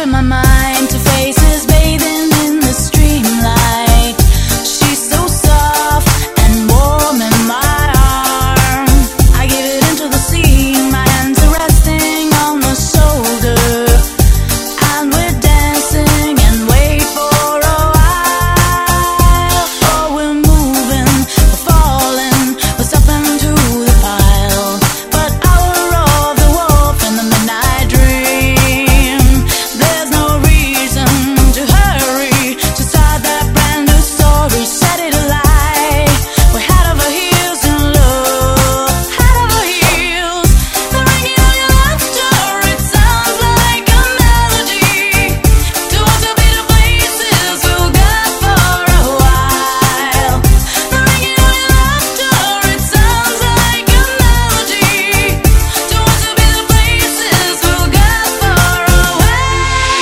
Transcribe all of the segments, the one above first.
in my mind to faces bathing in the streamlight. She's so soft and warm in my arm. I give it into the scene, my hands are resting on the shoulder, and we're dancing and wait for a while. Oh, we're moving, we're falling, we're stepping to the pile. But hour of the wolf in the midnight dream. There's no reason to hurry to start that brand new story. Set it alight. We're head over heels in love, head over heels. The ringing of your laughter, it sounds like a melody. To us will be the places we'll go for a while. The ringing of your laughter, it sounds like a melody. To us will be the places we'll go for a while.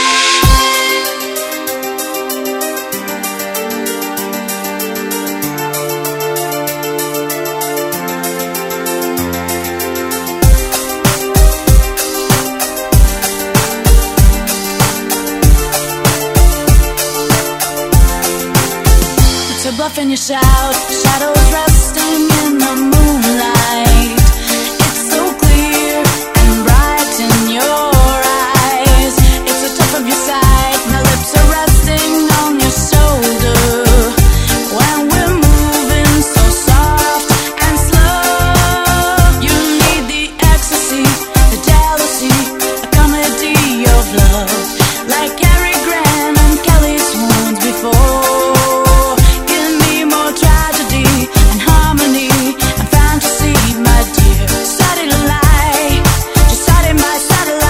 It's a bluff and you shout, shadows resting in the moonlight. It's so clear and bright in your eyes. It's the top of your side, my lips are resting on your shoulder. When we're moving so soft and slow, you need the ecstasy, the jealousy, a comedy of love, like Cary Grant and Kelly swoons before. Give me more tragedy and harmony and fantasy, my dear. Satellite, just set it my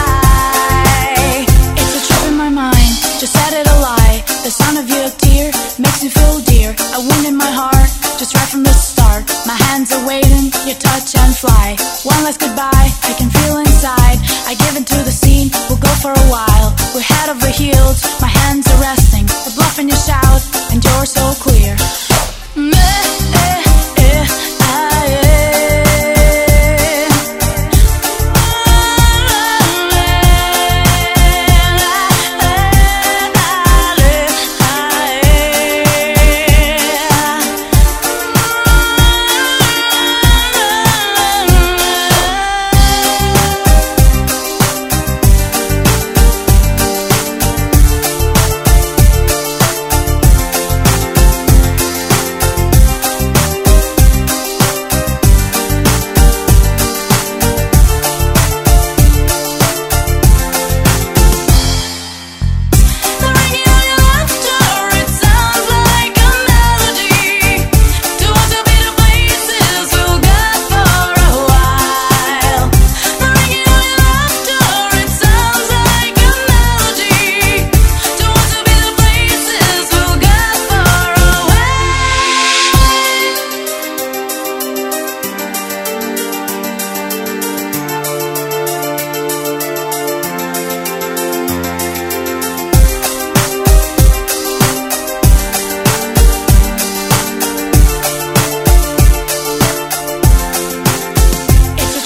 satellite. It's a trip in my mind, just set it alight. The sound of your tear makes me feel dear. A wound in my heart, just right from the start. My hands are waiting, you touch and fly. One last goodbye, I can feel inside. I give into the scene, we'll go for a while. We're head over heels, my hands are resting. The bluff and you shout, and you're so clear.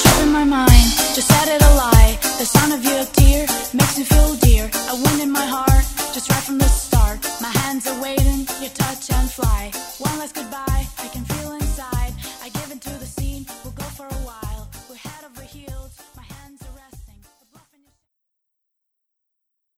Just set it alight. The sound of your tear makes me feel dear. A wound in my heart.